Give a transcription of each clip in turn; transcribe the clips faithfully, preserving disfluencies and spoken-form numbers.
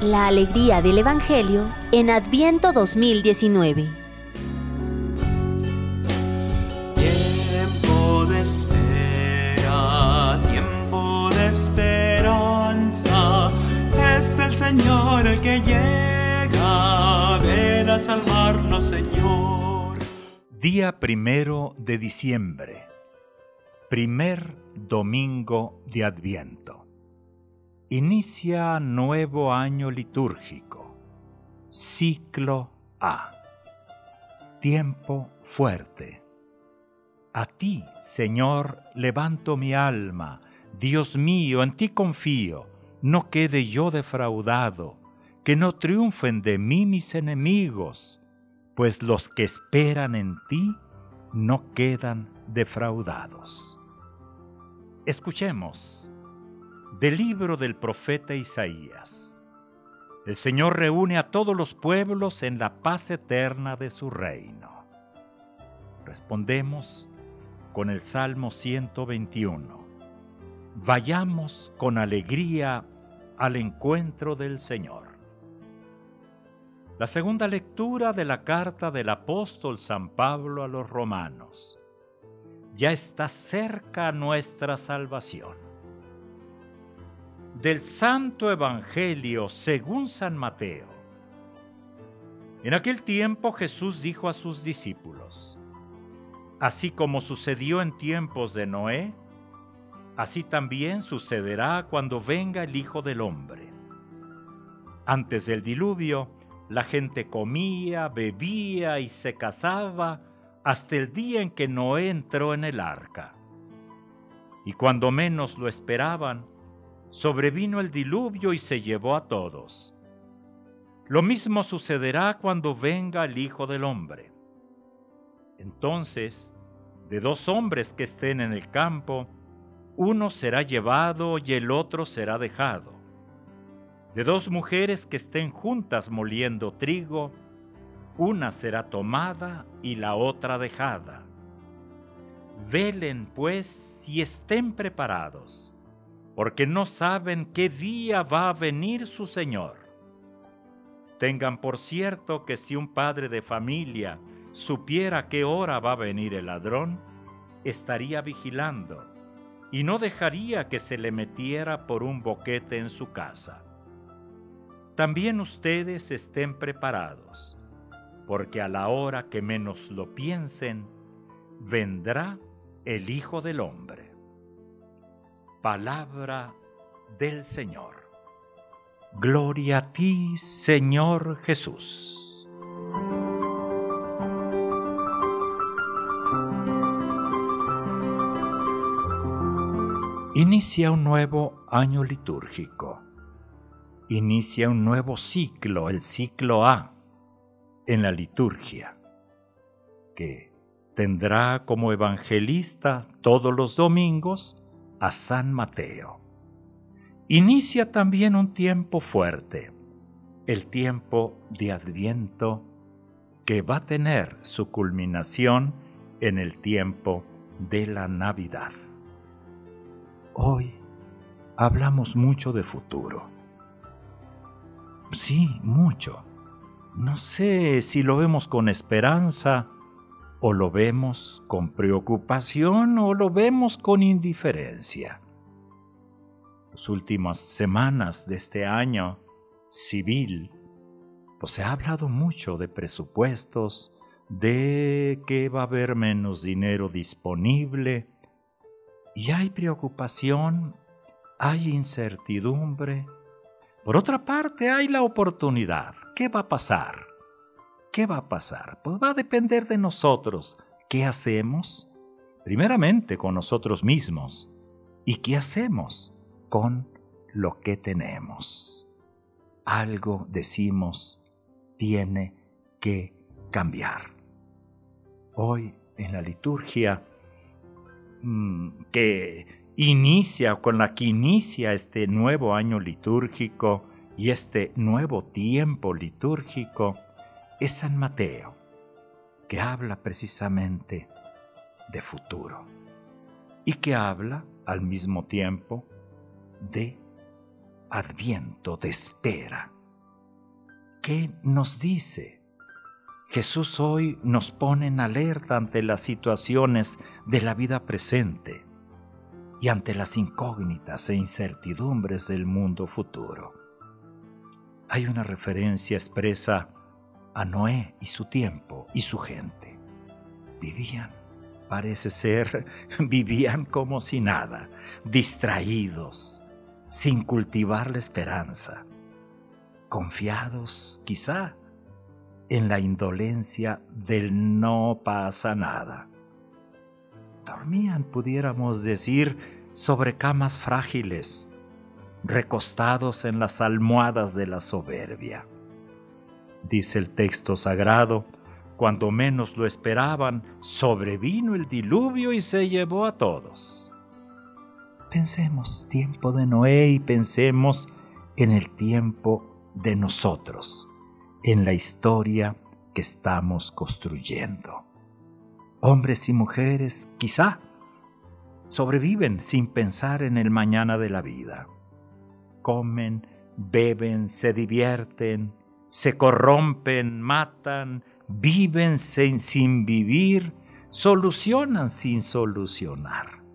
La alegría del Evangelio en Adviento dos mil diecinueve. Tiempo de espera, tiempo de esperanza, es el Señor el que llega, ven a salvarnos, Señor. Día primero de diciembre, primer domingo de Adviento. Inicia nuevo año litúrgico, ciclo A. Tiempo fuerte. A ti, Señor, levanto mi alma. Dios mío, en ti confío. No quede yo defraudado, que no triunfen de mí mis enemigos, pues los que esperan en ti no quedan defraudados. Escuchemos del libro del profeta Isaías. El Señor reúne a todos los pueblos en la paz eterna de su reino. Respondemos con el Salmo ciento veintiuno. Vayamos con alegría al encuentro del Señor. La segunda lectura de la carta del apóstol San Pablo a los romanos. Ya está cerca nuestra salvación. Del Santo Evangelio según San Mateo. En aquel tiempo Jesús dijo a sus discípulos: así como sucedió en tiempos de Noé, así también sucederá cuando venga el Hijo del Hombre. Antes del diluvio, la gente comía, bebía y se casaba hasta el día en que Noé entró en el arca. Y cuando menos lo esperaban, sobrevino el diluvio y se llevó a todos. Lo mismo sucederá cuando venga el Hijo del Hombre. Entonces, de dos hombres que estén en el campo, uno será llevado y el otro será dejado. De dos mujeres que estén juntas moliendo trigo, una será tomada y la otra dejada. Velen, pues, y estén preparados, porque no saben qué día va a venir su Señor. Tengan por cierto que si un padre de familia supiera qué hora va a venir el ladrón, estaría vigilando y no dejaría que se le metiera por un boquete en su casa. También ustedes estén preparados, porque a la hora que menos lo piensen, vendrá el Hijo del Hombre. Palabra del Señor. Gloria a ti, Señor Jesús. Inicia un nuevo año litúrgico. Inicia un nuevo ciclo, el ciclo A, en la liturgia, que tendrá como evangelista todos los domingos a San Mateo. Inicia también un tiempo fuerte, el tiempo de Adviento, que va a tener su culminación en el tiempo de la Navidad. Hoy hablamos mucho de futuro. Sí, mucho. No sé si lo vemos con esperanza, o lo vemos con preocupación, o lo vemos con indiferencia. Las últimas semanas de este año civil, pues se ha hablado mucho de presupuestos, de que va a haber menos dinero disponible, y hay preocupación, hay incertidumbre. Por otra parte, hay la oportunidad. ¿Qué va a pasar? ¿Qué va a pasar? Pues va a depender de nosotros. ¿Qué hacemos? Primeramente con nosotros mismos. ¿Y qué hacemos con lo que tenemos? Algo, decimos, tiene que cambiar. Hoy en la liturgia mmm, que inicia, con la que inicia este nuevo año litúrgico y este nuevo tiempo litúrgico, es San Mateo, que habla precisamente de futuro y que habla al mismo tiempo de Adviento, de espera, ¿qué nos dice? Jesús hoy nos pone en alerta ante las situaciones de la vida presente y ante las incógnitas e incertidumbres del mundo futuro. Hay una referencia expresa a Noé y su tiempo y su gente. Vivían, parece ser, vivían como si nada, distraídos, sin cultivar la esperanza, confiados quizá en la indolencia del no pasa nada. Dormían, pudiéramos decir, sobre camas frágiles, recostados en las almohadas de la soberbia. Dice el texto sagrado, cuando menos lo esperaban, sobrevino el diluvio y se llevó a todos. Pensemos tiempo de Noé y pensemos en el tiempo de nosotros, en la historia que estamos construyendo. Hombres y mujeres, quizá, sobreviven sin pensar en el mañana de la vida. Comen, beben, se divierten, se corrompen, matan, viven sin, sin vivir, solucionan sin solucionar.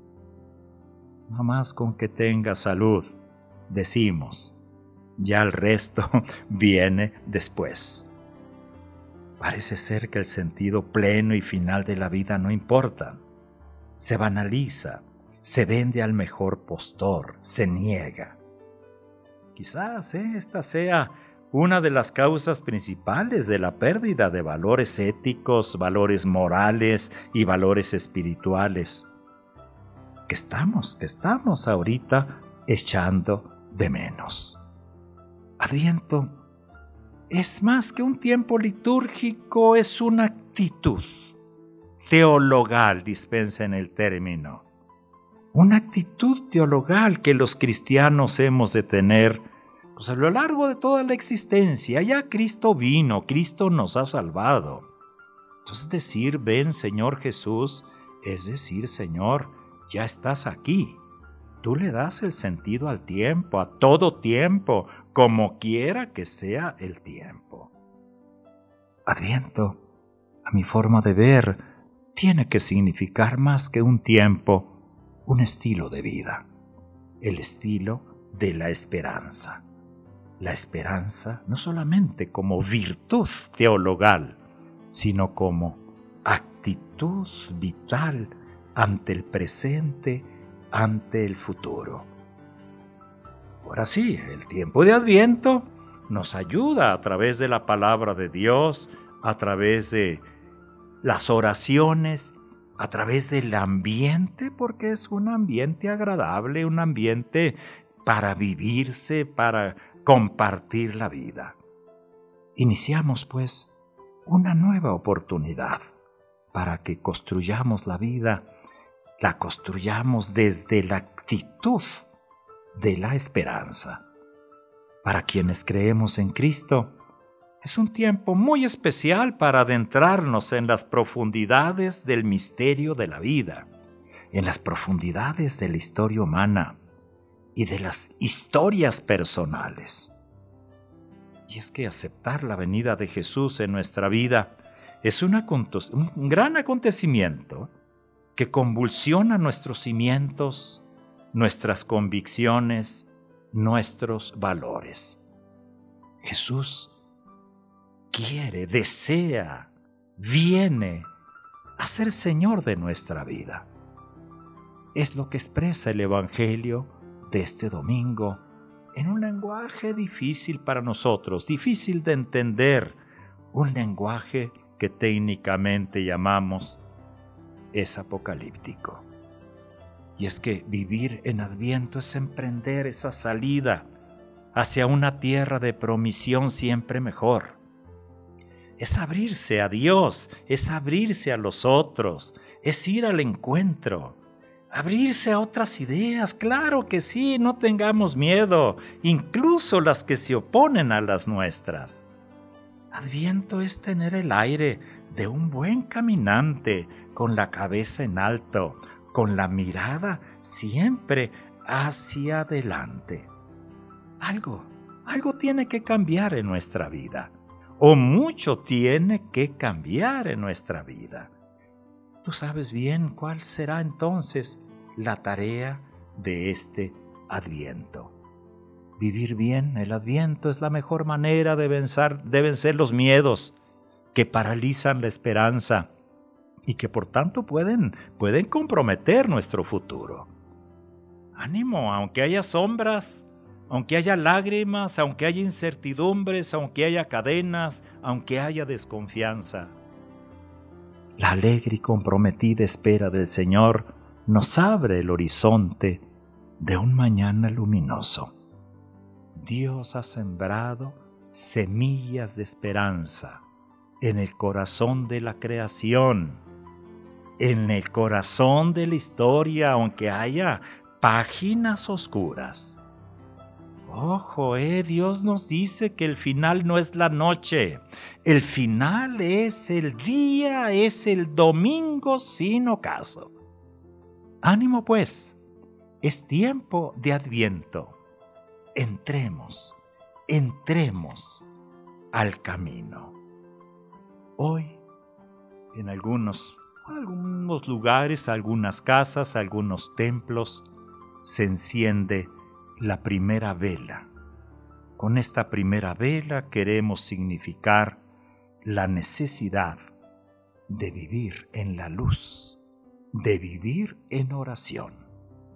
No más con que tenga salud, decimos, ya el resto viene después. Parece ser que el sentido pleno y final de la vida no importa. Se banaliza, se vende al mejor postor, se niega. Quizás esta sea una de las causas principales de la pérdida de valores éticos, valores morales y valores espirituales que estamos, que estamos ahorita echando de menos. Adviento es más que un tiempo litúrgico, es una actitud teologal, dispensen el término. Una actitud teologal que los cristianos hemos de tener pues, a lo largo de toda la existencia. Ya Cristo vino, Cristo nos ha salvado. Entonces decir, ven Señor Jesús, es decir, Señor, ya estás aquí. Tú le das el sentido al tiempo, a todo tiempo, como quiera que sea el tiempo. Adviento, a mi forma de ver, tiene que significar más que un tiempo, un estilo de vida, el estilo de la esperanza. La esperanza no solamente como virtud teologal, sino como actitud vital ante el presente, ante el futuro. Ahora sí, el tiempo de Adviento nos ayuda a través de la palabra de Dios, a través de las oraciones, a través del ambiente, porque es un ambiente agradable, un ambiente para vivirse, para compartir la vida. Iniciamos, pues, una nueva oportunidad para que construyamos la vida, la construyamos desde la actitud de la esperanza. Para quienes creemos en Cristo, es un tiempo muy especial para adentrarnos en las profundidades del misterio de la vida, en las profundidades de la historia humana y de las historias personales. Y es que aceptar la venida de Jesús en nuestra vida es un, aconte- un gran acontecimiento que convulsiona nuestros cimientos, nuestras convicciones, nuestros valores. Jesús quiere, desea, viene a ser Señor de nuestra vida. Es lo que expresa el Evangelio de este domingo en un lenguaje difícil para nosotros, difícil de entender, un lenguaje que técnicamente llamamos es apocalíptico. Y es que vivir en Adviento es emprender esa salida hacia una tierra de promisión siempre mejor. Es abrirse a Dios, es abrirse a los otros, es ir al encuentro, abrirse a otras ideas, claro que sí, no tengamos miedo, incluso las que se oponen a las nuestras. Adviento es tener el aire de un buen caminante, con la cabeza en alto, con la mirada siempre hacia adelante. Algo, Algo tiene que cambiar en nuestra vida, o mucho tiene que cambiar en nuestra vida. Tú sabes bien cuál será entonces la tarea de este Adviento. Vivir bien el Adviento es la mejor manera de vencer, de vencer los miedos que paralizan la esperanza y que por tanto pueden, pueden comprometer nuestro futuro. Ánimo, aunque haya sombras, aunque haya lágrimas, aunque haya incertidumbres, aunque haya cadenas, aunque haya desconfianza. La alegre y comprometida espera del Señor nos abre el horizonte de un mañana luminoso. Dios ha sembrado semillas de esperanza en el corazón de la creación, en el corazón de la historia, aunque haya páginas oscuras. Ojo, eh, Dios nos dice que el final no es la noche, el final es el día, es el domingo sin ocaso. Ánimo pues, es tiempo de Adviento. Entremos, entremos al camino. Hoy, en algunos, algunos lugares, algunas casas, algunos templos, se enciende la primera vela. Con esta primera vela queremos significar la necesidad de vivir en la luz, de vivir en oración.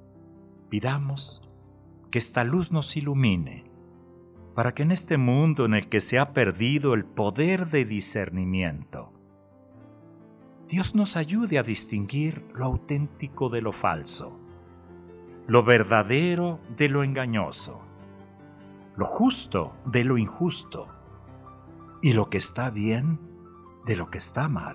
Pidamos que esta luz nos ilumine, para que en este mundo en el que se ha perdido el poder de discernimiento, Dios nos ayude a distinguir lo auténtico de lo falso, lo verdadero de lo engañoso, lo justo de lo injusto, y lo que está bien de lo que está mal.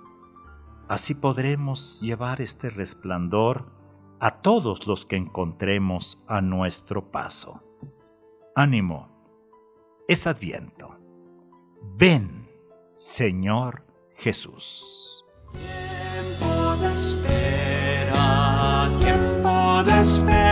Así podremos llevar este resplandor a todos los que encontremos a nuestro paso. Ánimo, es Adviento. Ven, Señor Jesús. Tiempo de espera, tiempo de espera.